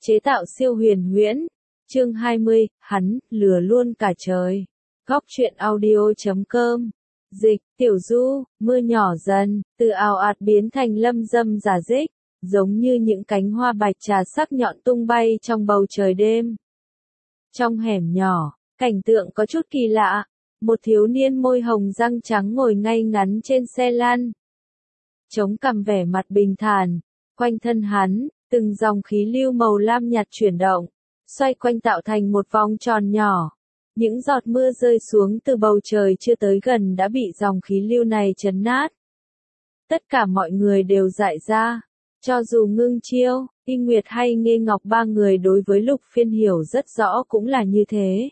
chế tạo siêu huyền huyễn. Chương 20, hắn, lừa luôn cả trời. Góc truyện audio.com. Dịch, Tiểu Du, mưa nhỏ dần, từ ào ạt biến thành lâm dâm rả rích, giống như những cánh hoa bạch trà sắc nhọn tung bay trong bầu trời đêm. Trong hẻm nhỏ, cảnh tượng có chút kỳ lạ, một thiếu niên môi hồng răng trắng ngồi ngay ngắn trên xe lăn. Chống cằm vẻ mặt bình thản, quanh thân hắn, từng dòng khí lưu màu lam nhạt chuyển động, xoay quanh tạo thành một vòng tròn nhỏ. Những giọt mưa rơi xuống từ bầu trời chưa tới gần đã bị dòng khí lưu này chấn nát. Tất cả mọi người đều dại ra, cho dù Ngưng Chiêu, Y Nguyệt hay Nghê Ngọc ba người đối với Lục Phiên hiểu rất rõ cũng là như thế.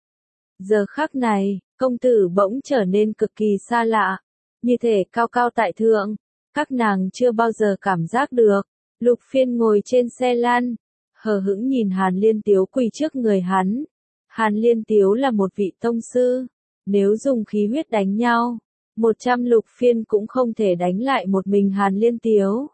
Giờ khắc này, công tử bỗng trở nên cực kỳ xa lạ, như thể cao cao tại thượng, các nàng chưa bao giờ cảm giác được. Lục Phiên ngồi trên xe lăn, hờ hững nhìn Hàn Liên Tiếu quỳ trước người hắn. Hàn Liên Tiếu là một vị tông sư, nếu dùng khí huyết đánh nhau, 100 Lục Phiên cũng không thể đánh lại một mình Hàn Liên Tiếu.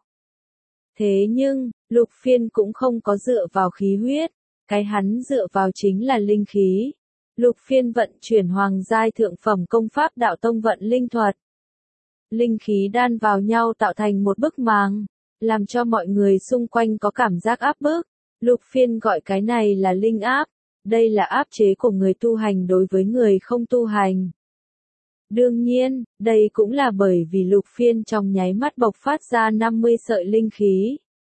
Thế nhưng, Lục Phiên cũng không có dựa vào khí huyết, cái hắn dựa vào chính là linh khí. Lục Phiên vận chuyển hoàng giai thượng phẩm công pháp đạo tông vận linh thuật. Linh khí đan vào nhau tạo thành một bức màng, làm cho mọi người xung quanh có cảm giác áp bức. Lục Phiên gọi cái này là linh áp, đây là áp chế của người tu hành đối với người không tu hành. Đương nhiên, đây cũng là bởi vì Lục Phiên trong nháy mắt bộc phát ra 50 sợi linh khí.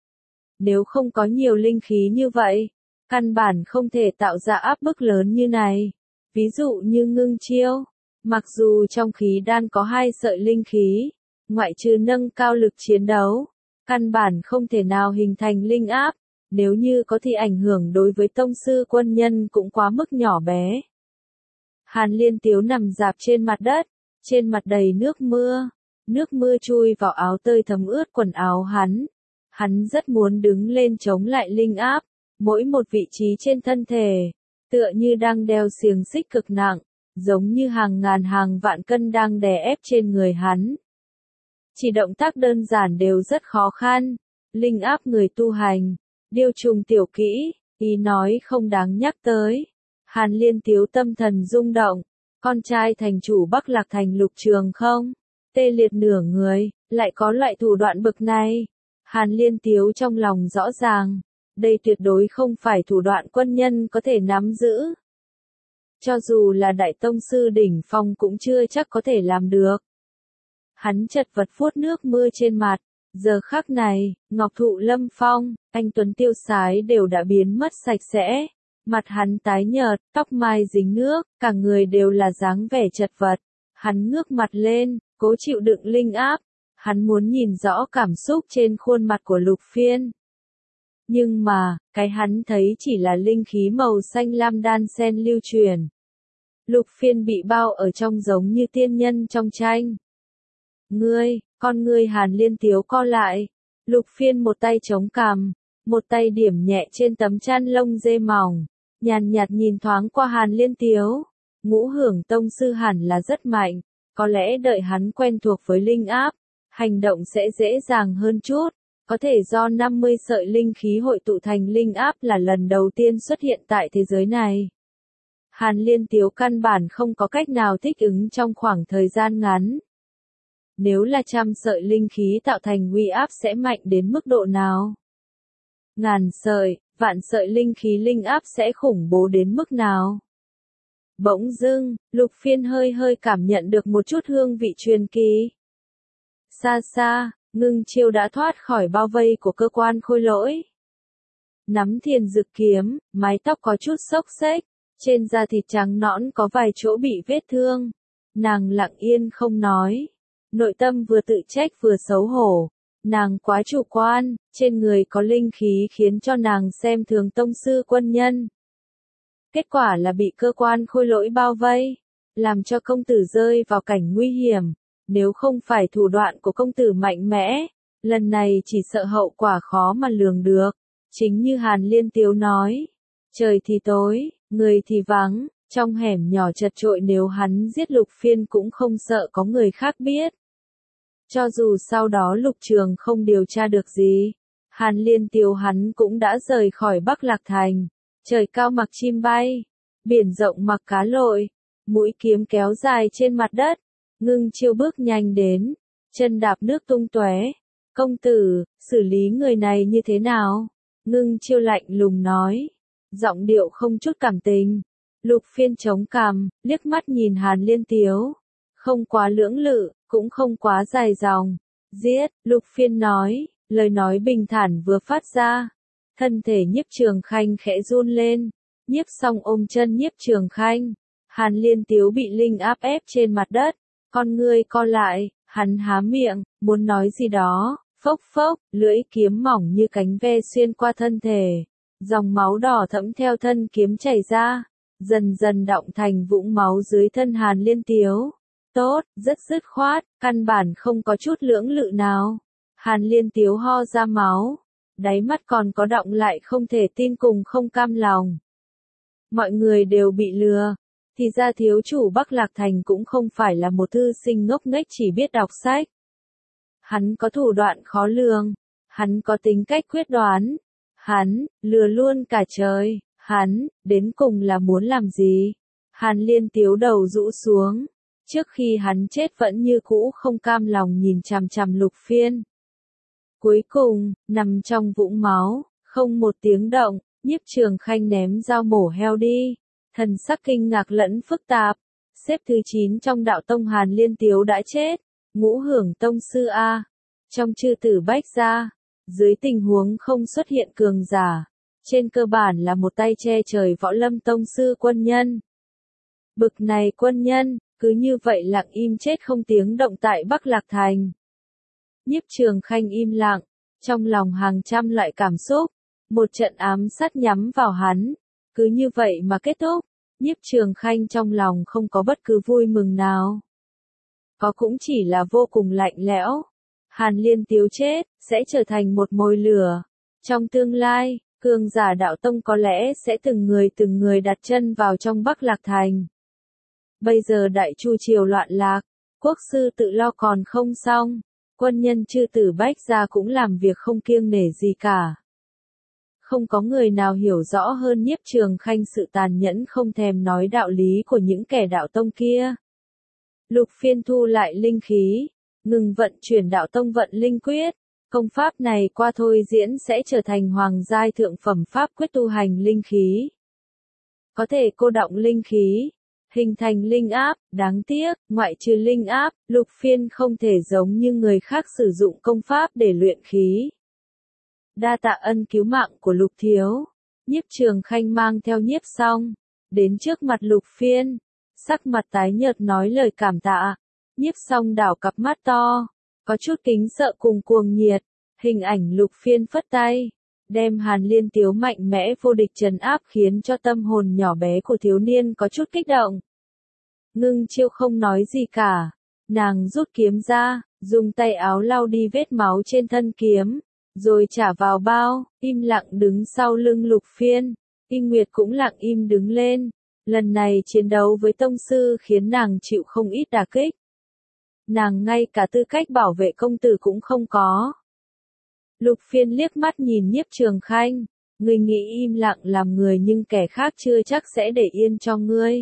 Nếu không có nhiều linh khí như vậy, căn bản không thể tạo ra áp bức lớn như này. Ví dụ như Ngưng Chiêu, mặc dù trong khí đan có 2 sợi linh khí, ngoại trừ nâng cao lực chiến đấu, căn bản không thể nào hình thành linh áp, nếu như có thì ảnh hưởng đối với tông sư quân nhân cũng quá mức nhỏ bé. Hàn Liên Tiếu nằm rạp trên mặt đất, trên mặt đầy nước mưa chui vào áo tơi thấm ướt quần áo hắn rất muốn đứng lên chống lại linh áp, mỗi một vị trí trên thân thể, tựa như đang đeo xiềng xích cực nặng, giống như hàng ngàn hàng vạn cân đang đè ép trên người hắn. Chỉ động tác đơn giản đều rất khó khăn, linh áp người tu hành, điều trùng tiểu kỹ, ý nói không đáng nhắc tới. Hàn Liên Tiếu tâm thần rung động, con trai thành chủ Bắc Lạc Thành Lục Trường không, tê liệt nửa người, lại có loại thủ đoạn bực này. Hàn Liên Tiếu trong lòng rõ ràng, đây tuyệt đối không phải thủ đoạn quân nhân có thể nắm giữ. Cho dù là đại tông sư đỉnh phong cũng chưa chắc có thể làm được. Hắn chật vật vuốt nước mưa trên mặt, giờ khắc này, Ngọc Thụ Lâm Phong, anh Tuấn Tiêu Sái đều đã biến mất sạch sẽ. Mặt hắn tái nhợt, tóc mai dính nước, cả người đều là dáng vẻ chật vật. Hắn ngước mặt lên, cố chịu đựng linh áp. Hắn muốn nhìn rõ cảm xúc trên khuôn mặt của Lục Phiên. Nhưng mà, cái hắn thấy chỉ là linh khí màu xanh lam đan xen lưu truyền. Lục Phiên bị bao ở trong giống như tiên nhân trong tranh. Con ngươi Hàn Liên Tiếu co lại. Lục Phiên một tay chống cằm, một tay điểm nhẹ trên tấm chăn lông dê mỏng, nhàn nhạt nhìn thoáng qua Hàn Liên Tiếu. Ngũ Hưởng tông sư hẳn là rất mạnh, có lẽ đợi hắn quen thuộc với linh áp, hành động sẽ dễ dàng hơn chút. Có thể do 50 sợi linh khí hội tụ thành linh áp là lần đầu tiên xuất hiện tại thế giới này. Hàn Liên Tiếu căn bản không có cách nào thích ứng trong khoảng thời gian ngắn. Nếu là 100 sợi linh khí tạo thành uy áp sẽ mạnh đến mức độ nào? Ngàn sợi, vạn sợi linh khí linh áp sẽ khủng bố đến mức nào? Bỗng dưng, Lục Phiên hơi cảm nhận được một chút hương vị truyền kỳ. Xa xa, Ngưng Chiêu đã thoát khỏi bao vây của cơ quan khôi lỗi. Nắm thiền dực kiếm, mái tóc có chút xốc xếch, trên da thịt trắng nõn có vài chỗ bị vết thương. Nàng lặng yên không nói. Nội tâm vừa tự trách vừa xấu hổ. Nàng quá chủ quan, trên người có linh khí khiến cho nàng xem thường tông sư quân nhân. Kết quả là bị cơ quan khôi lỗi bao vây, làm cho công tử rơi vào cảnh nguy hiểm. Nếu không phải thủ đoạn của công tử mạnh mẽ, lần này chỉ sợ hậu quả khó mà lường được. Chính như Hàn Liên Tiếu nói, trời thì tối, người thì vắng, trong hẻm nhỏ chật chội nếu hắn giết Lục Phiên cũng không sợ có người khác biết. Cho dù sau đó Lục Trường không điều tra được gì, Hàn Liên Tiếu hắn cũng đã rời khỏi Bắc Lạc Thành. Trời cao mặc chim bay, biển rộng mặc cá lội, mũi kiếm kéo dài trên mặt đất. Ngưng Chiêu bước nhanh đến, chân đạp nước tung tóe. Công tử, xử lý người này như thế nào? Ngưng Chiêu lạnh lùng nói, giọng điệu không chút cảm tình. Lục Phiên chống cằm, liếc mắt nhìn Hàn Liên Tiếu. Không quá lưỡng lự, cũng không quá dài dòng. Giết, Lục Phiên nói, lời nói bình thản vừa phát ra. Thân thể Nhiếp Trường Khanh khẽ run lên. Nhiếp Song ôm chân Nhiếp Trường Khanh. Hàn Liên Tiếu bị linh áp ép trên mặt đất. Con ngươi co lại, hắn há miệng, muốn nói gì đó. Phốc phốc, lưỡi kiếm mỏng như cánh ve xuyên qua thân thể. Dòng máu đỏ thẫm theo thân kiếm chảy ra. Dần dần đọng thành vũng máu dưới thân Hàn Liên Tiếu. Tốt, rất dứt khoát, căn bản không có chút lưỡng lự nào. Hàn Liên Tiếu ho ra máu. Đáy mắt còn có đọng lại không thể tin cùng không cam lòng. Mọi người đều bị lừa. Thì ra thiếu chủ Bắc Lạc Thành cũng không phải là một thư sinh ngốc nghếch chỉ biết đọc sách. Hắn có thủ đoạn khó lường. Hắn có tính cách quyết đoán. Hắn, lừa luôn cả trời. Hắn, đến cùng là muốn làm gì? Hàn Liên Tiếu đầu rũ xuống. Trước khi hắn chết vẫn như cũ không cam lòng nhìn chằm chằm Lục Phiên. Cuối cùng, nằm trong vũng máu, không một tiếng động, Nhiếp Trường Khanh ném dao mổ heo đi. Thần sắc kinh ngạc lẫn phức tạp. Xếp thứ 9 trong đạo tông Hàn Liên Tiếu đã chết. Ngũ Hưởng tông sư A. Trong chư tử Bách gia, dưới tình huống không xuất hiện cường giả, trên cơ bản là một tay che trời võ lâm tông sư quân nhân. Bực này quân nhân, cứ như vậy lặng im chết không tiếng động tại Bắc Lạc Thành. Nhiếp Trường Khanh im lặng, trong lòng hàng trăm loại cảm xúc, một trận ám sát nhắm vào hắn, cứ như vậy mà kết thúc. Nhiếp Trường Khanh trong lòng không có bất cứ vui mừng nào. Có cũng chỉ là vô cùng lạnh lẽo. Hàn Liên Tiếu chết, sẽ trở thành một mồi lửa. Trong tương lai, cường giả đạo tông có lẽ sẽ từng người đặt chân vào trong Bắc Lạc Thành. Bây giờ đại chu triều loạn lạc, quốc sư tự lo còn không xong, quân nhân chư tử Bách gia cũng làm việc không kiêng nể gì cả. Không có người nào hiểu rõ hơn Nhiếp Trường Khanh sự tàn nhẫn không thèm nói đạo lý của những kẻ đạo tông kia. Lục Phiên thu lại linh khí, ngừng vận chuyển đạo tông vận linh quyết. Công pháp này qua thôi diễn sẽ trở thành hoàng giai thượng phẩm pháp quyết tu hành linh khí. Có thể cô đọng linh khí, hình thành linh áp, đáng tiếc, ngoại trừ linh áp, Lục Phiên không thể giống như người khác sử dụng công pháp để luyện khí. Đa tạ ân cứu mạng của Lục thiếu. Nhiếp Trường Khanh mang theo Nhiếp Song, đến trước mặt Lục Phiên, sắc mặt tái nhợt nói lời cảm tạ. Nhiếp Song đảo cặp mắt to, có chút kính sợ cùng cuồng nhiệt. Hình ảnh Lục Phiên phất tay, đem Hàn Liên Tiếu mạnh mẽ vô địch trấn áp khiến cho tâm hồn nhỏ bé của thiếu niên có chút kích động. Ngưng Chiêu không nói gì cả, nàng rút kiếm ra, dùng tay áo lau đi vết máu trên thân kiếm, rồi trả vào bao, im lặng đứng sau lưng Lục Phiên. Tinh Nguyệt cũng lặng im đứng lên, lần này chiến đấu với tông sư khiến nàng chịu không ít đả kích. Nàng ngay cả tư cách bảo vệ công tử cũng không có. Lục Phiên liếc mắt nhìn Nhiếp Trường Khanh, ngươi nghĩ im lặng làm người nhưng kẻ khác chưa chắc sẽ để yên cho ngươi.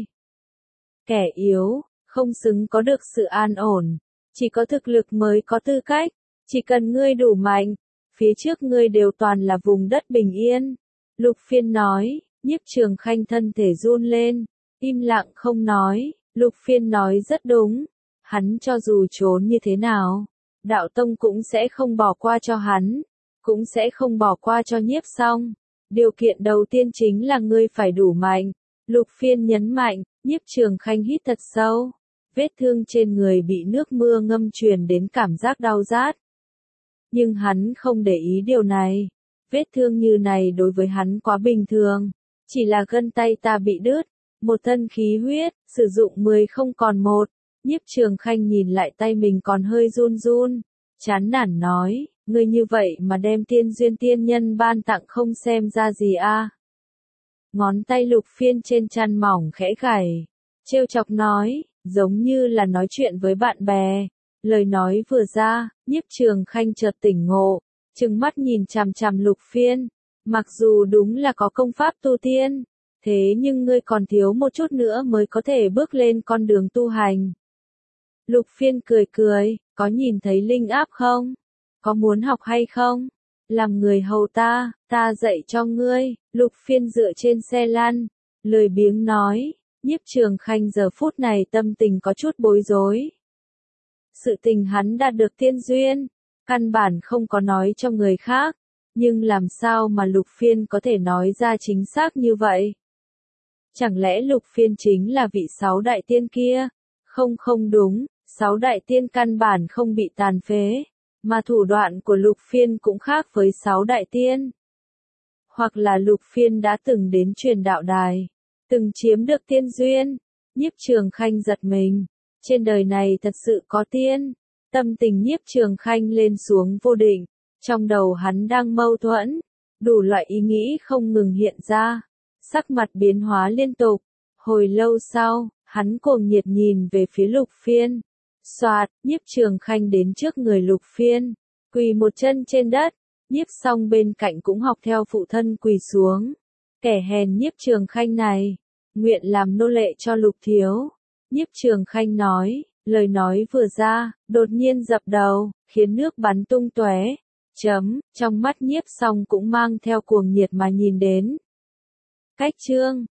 Kẻ yếu, không xứng có được sự an ổn, chỉ có thực lực mới có tư cách, chỉ cần ngươi đủ mạnh, phía trước ngươi đều toàn là vùng đất bình yên. Lục Phiên nói, Nhiếp Trường Khanh thân thể run lên, im lặng không nói. Lục Phiên nói rất đúng, hắn cho dù trốn như thế nào, đạo tông cũng sẽ không bỏ qua cho hắn, cũng sẽ không bỏ qua cho Nhiếp Song. Điều kiện đầu tiên chính là ngươi phải đủ mạnh. Lục Phiên nhấn mạnh. Nhiếp Trường Khanh hít thật sâu, vết thương trên người bị nước mưa ngâm truyền đến cảm giác đau rát. Nhưng hắn không để ý điều này, vết thương như này đối với hắn quá bình thường, chỉ là gân tay ta bị đứt, một thân khí huyết, sử dụng 10 không còn 1. Nhiếp Trường Khanh nhìn lại tay mình còn hơi run run, chán nản nói, ngươi như vậy mà đem tiên duyên tiên nhân ban tặng không xem ra gì a. Ngón tay Lục Phiên trên chăn mỏng khẽ gảy, trêu chọc nói, giống như là nói chuyện với bạn bè. Lời nói vừa ra, Nhiếp Trường Khanh chợt tỉnh ngộ, trừng mắt nhìn chằm chằm Lục Phiên. Mặc dù đúng là có công pháp tu tiên, thế nhưng ngươi còn thiếu một chút nữa mới có thể bước lên con đường tu hành. Lục Phiên cười cười, có nhìn thấy linh áp không? Có muốn học hay không? Làm người hầu ta dạy cho ngươi. Lục Phiên dựa trên xe lăn, lười biếng nói. Nhiếp Trường Khanh giờ phút này tâm tình có chút bối rối. Sự tình hắn đạt được tiên duyên, căn bản không có nói cho người khác, nhưng làm sao mà Lục Phiên có thể nói ra chính xác như vậy? Chẳng lẽ Lục Phiên chính là vị 6 đại tiên kia? Không đúng, 6 đại tiên căn bản không bị tàn phế, mà thủ đoạn của Lục Phiên cũng khác với 6 đại tiên. Hoặc là Lục Phiên đã từng đến truyền đạo đài, từng chiếm được tiên duyên. Nhiếp Trường Khanh giật mình, trên đời này thật sự có tiên. Tâm tình Nhiếp Trường Khanh lên xuống vô định, trong đầu hắn đang mâu thuẫn, đủ loại ý nghĩ không ngừng hiện ra, sắc mặt biến hóa liên tục. Hồi lâu sau, hắn cuồng nhiệt nhìn về phía Lục Phiên. Soạt, Nhiếp Trường Khanh đến trước người Lục Phiên, quỳ một chân trên đất. Nhiếp Song bên cạnh cũng học theo phụ thân quỳ xuống. Kẻ hèn Nhiếp Trường Khanh này, nguyện làm nô lệ cho Lục thiếu. Nhiếp Trường Khanh nói, lời nói vừa ra, đột nhiên dập đầu, khiến nước bắn tung tóe. Trong mắt Nhiếp Song cũng mang theo cuồng nhiệt mà nhìn đến. Cách chương